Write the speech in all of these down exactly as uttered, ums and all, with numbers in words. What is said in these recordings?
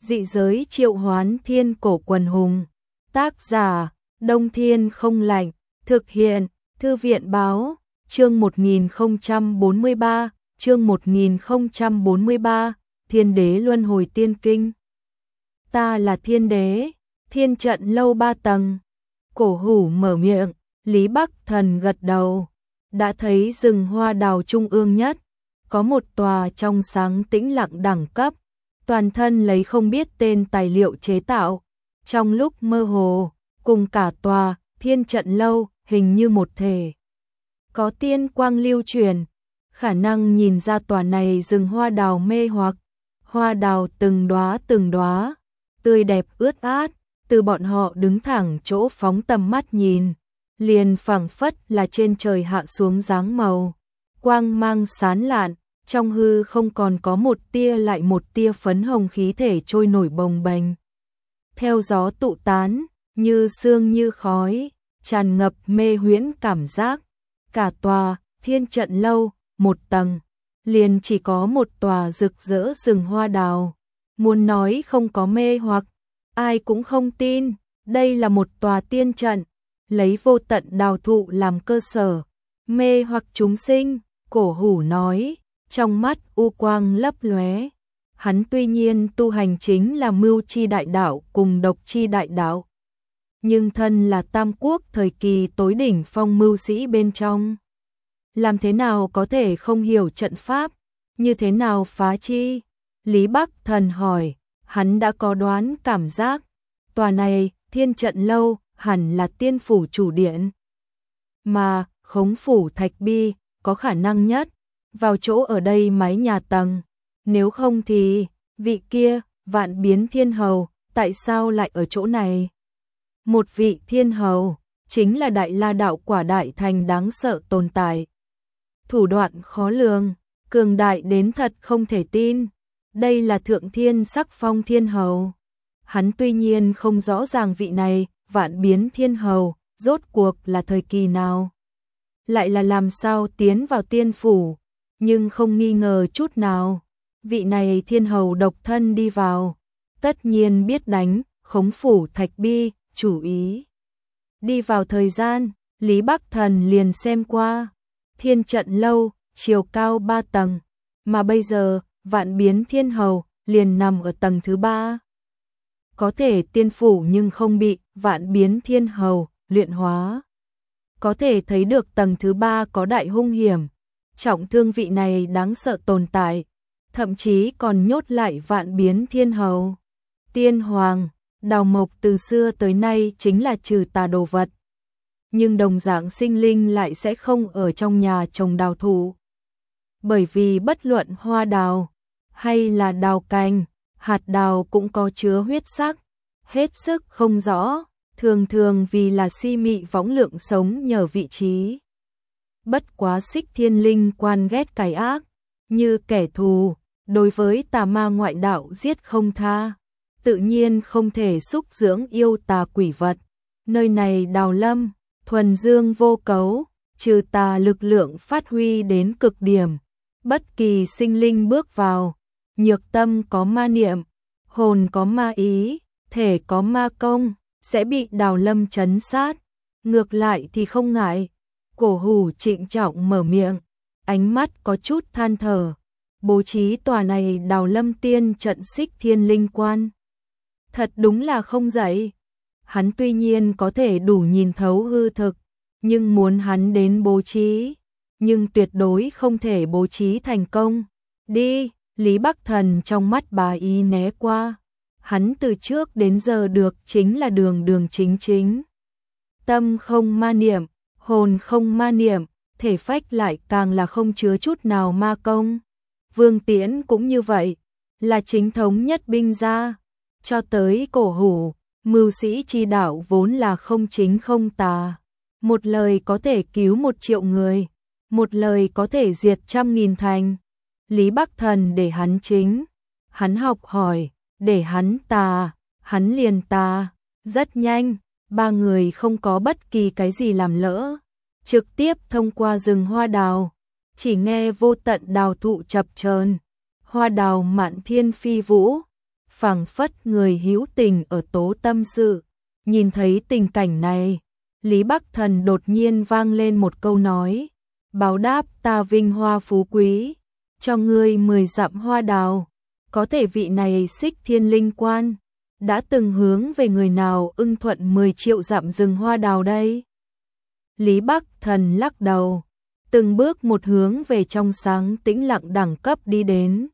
Dị giới triệu hoán thiên cổ quần hùng. Tác giả, Đông Thiên không lạnh. Thực hiện, Thư viện báo, chương một nghìn không trăm bốn mươi ba, chương một nghìn không trăm bốn mươi ba, Thiên đế luân hồi tiên kinh. Ta là thiên đế, thiên trận lâu ba tầng. Cổ hủ mở miệng, Lý Bắc Thần gật đầu. Đã thấy rừng hoa đào trung ương nhất, có một tòa trong sáng tĩnh lặng đẳng cấp, toàn thân lấy không biết tên tài liệu chế tạo. Trong lúc mơ hồ, cùng cả tòa thiên trận lâu hình như một thể. Có tiên quang lưu truyền, khả năng nhìn ra tòa này rừng hoa đào mê hoặc. Hoa đào từng đóa từng đóa, tươi đẹp ướt át, từ bọn họ đứng thẳng chỗ phóng tầm mắt nhìn, liền phảng phất là trên trời hạ xuống dáng màu. Quang mang sán lạn, trong hư không còn có một tia lại một tia phấn hồng khí thể trôi nổi bồng bềnh. Theo gió tụ tán, như sương như khói, tràn ngập mê huyễn cảm giác. Cả tòa thiên trận lâu, một tầng, liền chỉ có một tòa rực rỡ rừng hoa đào. Muốn nói không có mê hoặc, ai cũng không tin. Đây là một tòa tiên trận, lấy vô tận đào thụ làm cơ sở, mê hoặc chúng sinh. Cổ hủ nói, trong mắt u quang lấp lóe. Hắn tuy nhiên tu hành chính là mưu chi đại đạo cùng độc chi đại đạo, nhưng thân là Tam Quốc thời kỳ tối đỉnh phong mưu sĩ bên trong, làm thế nào có thể không hiểu trận pháp, như thế nào phá chi? Lý Bắc Thần hỏi. Hắn đã có đoán cảm giác, tòa này thiên trận lâu hẳn là tiên phủ chủ điện, mà Khống phủ Thạch Bi có khả năng nhất vào chỗ ở đây mái nhà tầng. Nếu không thì vị kia Vạn Biến Thiên Hầu tại sao lại ở chỗ này? Một vị thiên hầu chính là Đại La đạo quả đại thành đáng sợ tồn tại, thủ đoạn khó lường, cường đại đến thật không thể tin. Đây là Thượng Thiên Sắc Phong Thiên Hầu. Hắn tuy nhiên không rõ ràng vị này Vạn Biến Thiên Hầu rốt cuộc là thời kỳ nào, lại là làm sao tiến vào tiên phủ, nhưng không nghi ngờ chút nào, vị này thiên hầu độc thân đi vào, tất nhiên biết đánh Khống phủ Thạch Bi chủ ý. Đi vào thời gian, Lý Bắc Thần liền xem qua, thiên trận lâu chiều cao ba tầng, mà bây giờ Vạn Biến Thiên Hầu liền nằm ở tầng thứ ba. Có thể tiên phủ nhưng không bị Vạn Biến Thiên Hầu luyện hóa, có thể thấy được tầng thứ ba có đại hung hiểm, trọng thương vị này đáng sợ tồn tại, thậm chí còn nhốt lại Vạn Biến Thiên Hầu. Tiên Hoàng, đào mộc từ xưa tới nay chính là trừ tà đồ vật, nhưng đồng dạng sinh linh lại sẽ không ở trong nhà trồng đào thụ, bởi vì bất luận hoa đào hay là đào cành, hạt đào cũng có chứa huyết sắc, hết sức không rõ, thường thường vì là si mị võng lượng sống nhờ vị trí. Bất quá Xích Thiên Linh quan ghét cái ác, như kẻ thù, đối với tà ma ngoại đạo giết không tha, tự nhiên không thể xúc dưỡng yêu tà quỷ vật. Nơi này đào lâm, thuần dương vô cấu, trừ tà lực lượng phát huy đến cực điểm, bất kỳ sinh linh bước vào, nhược tâm có ma niệm, hồn có ma ý, thể có ma công, sẽ bị đào lâm trấn sát. Ngược lại thì không ngại. Cổ hủ trịnh trọng mở miệng, ánh mắt có chút than thở. Bố trí tòa này đào lâm tiên trận Xích Thiên Linh quan, thật đúng là không dậy. Hắn tuy nhiên có thể đủ nhìn thấu hư thực, nhưng muốn hắn đến bố trí, nhưng tuyệt đối không thể bố trí thành công. Đi, Lý Bắc Thần trong mắt bà ý né qua. Hắn từ trước đến giờ được chính là đường đường chính chính. Tâm không ma niệm, hồn không ma niệm, thể phách lại càng là không chứa chút nào ma công. Vương Tiễn cũng như vậy, là chính thống nhất binh gia. Cho tới cổ hủ, mưu sĩ chi đạo vốn là không chính không tà. Một lời có thể cứu một triệu người, một lời có thể diệt trăm nghìn thành. Lý Bắc Thần để hắn chính, hắn học hỏi, để hắn tà, hắn liền tà. Rất nhanh, ba người không có bất kỳ cái gì làm lỡ, trực tiếp thông qua rừng hoa đào, chỉ nghe vô tận đào thụ chập chờn, hoa đào mạn thiên phi vũ, phảng phất người hữu tình ở tố tâm sự. Nhìn thấy tình cảnh này, Lý Bắc Thần đột nhiên vang lên một câu nói, báo đáp ta vinh hoa phú quý, cho ngươi mười dặm hoa đào. Có thể vị này Xích Thiên Linh Quan đã từng hướng về người nào ưng thuận mười triệu dặm rừng hoa đào đây? Lý Bắc Thần lắc đầu, từng bước một hướng về trong sáng tĩnh lặng đẳng cấp đi đến.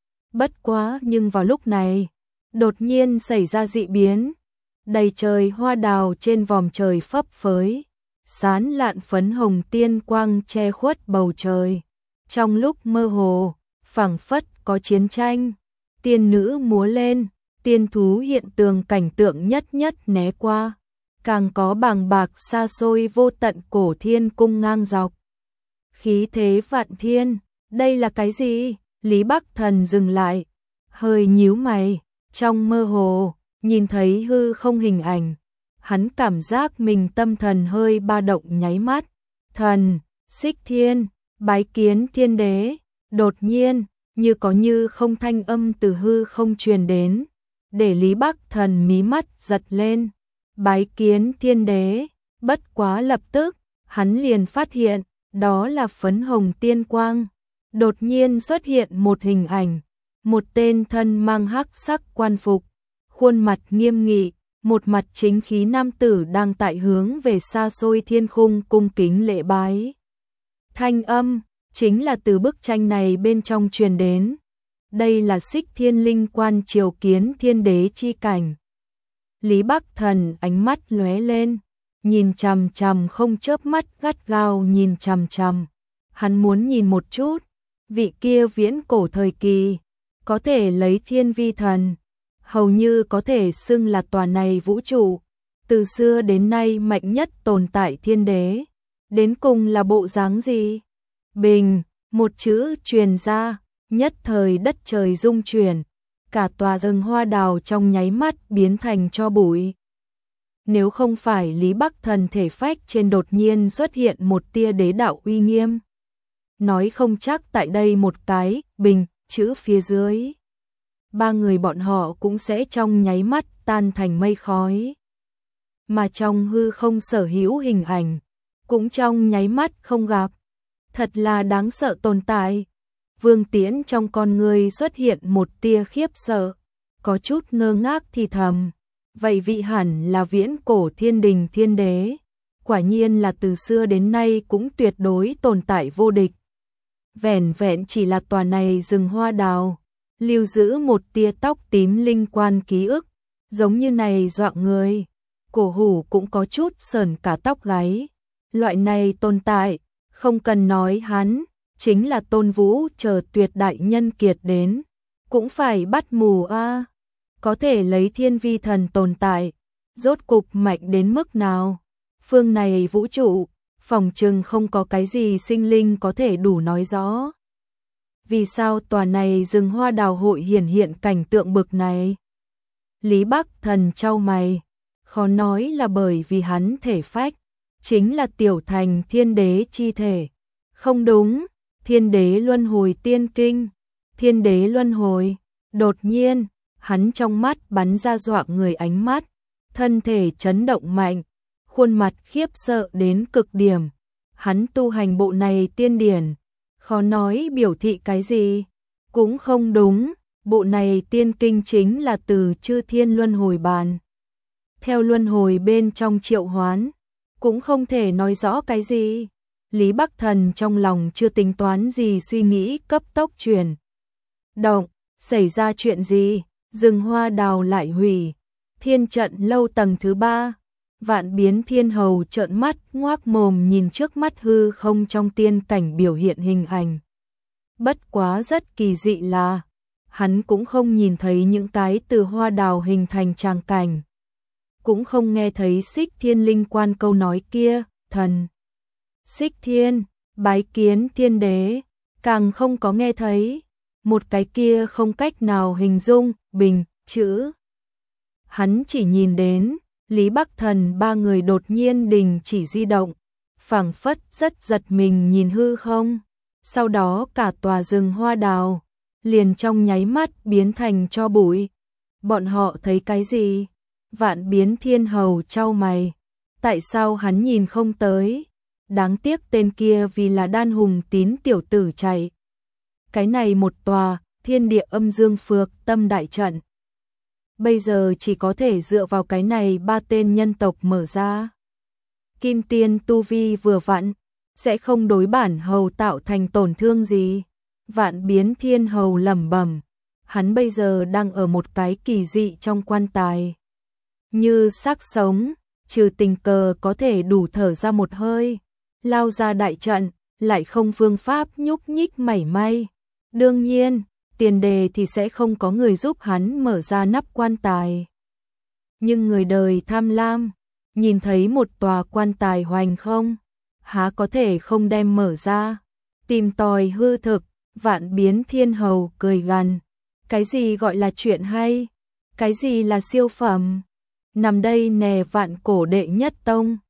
Bất quá nhưng vào lúc này, đột nhiên xảy ra dị biến. Đầy trời hoa đào trên vòm trời phấp phới, sán lạn phấn hồng tiên quang che khuất bầu trời. Trong lúc mơ hồ, phảng phất có chiến tranh, tiên nữ múa lên, tiên thú hiện tường cảnh tượng nhất nhất né qua. Càng có bàng bạc xa xôi vô tận cổ thiên cung ngang dọc. Khí thế vạn thiên, đây là cái gì? Lý Bắc Thần dừng lại, hơi nhíu mày, trong mơ hồ, nhìn thấy hư không hình ảnh. Hắn cảm giác mình tâm thần hơi ba động nháy mắt. Thần, Xích Thiên, bái kiến thiên đế. Đột nhiên, như có như không thanh âm từ hư không truyền đến, để Lý Bắc Thần mí mắt giật lên. Bái kiến thiên đế. Bất quá lập tức, hắn liền phát hiện, đó là phấn hồng tiên quang. Đột nhiên xuất hiện một hình ảnh, một tên thân mang hắc sắc quan phục, khuôn mặt nghiêm nghị, một mặt chính khí nam tử đang tại hướng về xa xôi thiên khung cung kính lễ bái. Thanh âm chính là từ bức tranh này bên trong truyền đến. Đây là Xích Thiên Linh Quan triều kiến thiên đế chi cảnh. Lý Bắc Thần ánh mắt lóe lên, nhìn chằm chằm không chớp mắt, gắt gao nhìn chằm chằm. Hắn muốn nhìn một chút, vị kia viễn cổ thời kỳ, có thể lấy thiên vi thần, hầu như có thể xưng là tòa này vũ trụ, từ xưa đến nay mạnh nhất tồn tại thiên đế, đến cùng là bộ dáng gì? Bình, một chữ truyền ra, nhất thời đất trời rung chuyển, cả tòa rừng hoa đào trong nháy mắt biến thành tro bụi. Nếu không phải Lý Bắc Thần thể phách trên đột nhiên xuất hiện một tia đế đạo uy nghiêm, nói không chắc tại đây một cái bình chữ phía dưới, ba người bọn họ cũng sẽ trong nháy mắt tan thành mây khói. Mà trong hư không sở hữu hình ảnh, cũng trong nháy mắt không gặp. Thật là đáng sợ tồn tại. Vương Tiễn trong con người xuất hiện một tia khiếp sợ, có chút ngơ ngác thì thầm. Vậy vị hẳn là viễn cổ thiên đình thiên đế, quả nhiên là từ xưa đến nay cũng tuyệt đối tồn tại vô địch. Vẻn vẹn chỉ là tòa này rừng hoa đào, lưu giữ một tia tóc tím linh quan ký ức, giống như này dọa người. Cổ hủ cũng có chút sởn cả tóc gáy. Loại này tồn tại, không cần nói hắn, chính là Tôn Vũ chờ tuyệt đại nhân kiệt đến, cũng phải bắt mù a. Có thể lấy thiên vi thần tồn tại, rốt cục mạnh đến mức nào? Phương này vũ trụ, phòng trừng không có cái gì sinh linh có thể đủ nói rõ. Vì sao tòa này rừng hoa đào hội hiển hiện cảnh tượng bực này? Lý Bắc Thần chau mày, khó nói là bởi vì hắn thể phách chính là tiểu thành thiên đế chi thể. Không đúng, thiên đế luân hồi tiên kinh, thiên đế luân hồi. Đột nhiên, hắn trong mắt bắn ra dọa người ánh mắt, thân thể chấn động mạnh, khuôn mặt khiếp sợ đến cực điểm. Hắn tu hành bộ này tiên điển, khó nói biểu thị cái gì, cũng không đúng, bộ này tiên kinh chính là từ chư thiên luân hồi bàn. Theo luân hồi bên trong triệu hoán, cũng không thể nói rõ cái gì. Lý Bắc Thần trong lòng chưa tính toán gì suy nghĩ cấp tốc chuyển động, xảy ra chuyện gì? Rừng hoa đào lại hủy, thiên trận lâu tầng thứ ba. Vạn biến thiên hầu trợn mắt ngoác mồm nhìn trước mắt hư không trong tiên cảnh biểu hiện hình ảnh. Bất quá rất kỳ dị là, hắn cũng không nhìn thấy những cái từ hoa đào hình thành tràng cảnh. Cũng không nghe thấy Xích Thiên Linh Quan câu nói kia, thần. Xích Thiên, bái kiến thiên đế, càng không có nghe thấy. Một cái kia không cách nào hình dung, bình, chữ. Hắn chỉ nhìn đến, Lý Bắc Thần ba người đột nhiên đình chỉ di động, phảng phất rất giật mình nhìn hư không. Sau đó cả tòa rừng hoa đào, liền trong nháy mắt biến thành tro bụi. Bọn họ thấy cái gì? Vạn Biến Thiên Hầu chau mày. Tại sao hắn nhìn không tới? Đáng tiếc tên kia vì là Đan Hùng Tín tiểu tử chạy. Cái này một tòa, thiên địa âm dương phược tâm đại trận. Bây giờ chỉ có thể dựa vào cái này ba tên nhân tộc mở ra. Kim Tiên tu vi vừa vặn, sẽ không đối bản hầu tạo thành tổn thương gì. Vạn Biến Thiên Hầu lẩm bẩm, hắn bây giờ đang ở một cái kỳ dị trong quan tài. Như xác sống, trừ tình cờ có thể đủ thở ra một hơi, lao ra đại trận, lại không phương pháp nhúc nhích mảy may. Đương nhiên, tiền đề thì sẽ không có người giúp hắn mở ra nắp quan tài. Nhưng người đời tham lam, nhìn thấy một tòa quan tài hoành không, há có thể không đem mở ra, tìm tòi hư thực. Vạn Biến Thiên Hầu cười gằn, cái gì gọi là chuyện hay, cái gì là siêu phẩm, nằm đây nè vạn cổ đệ nhất tông.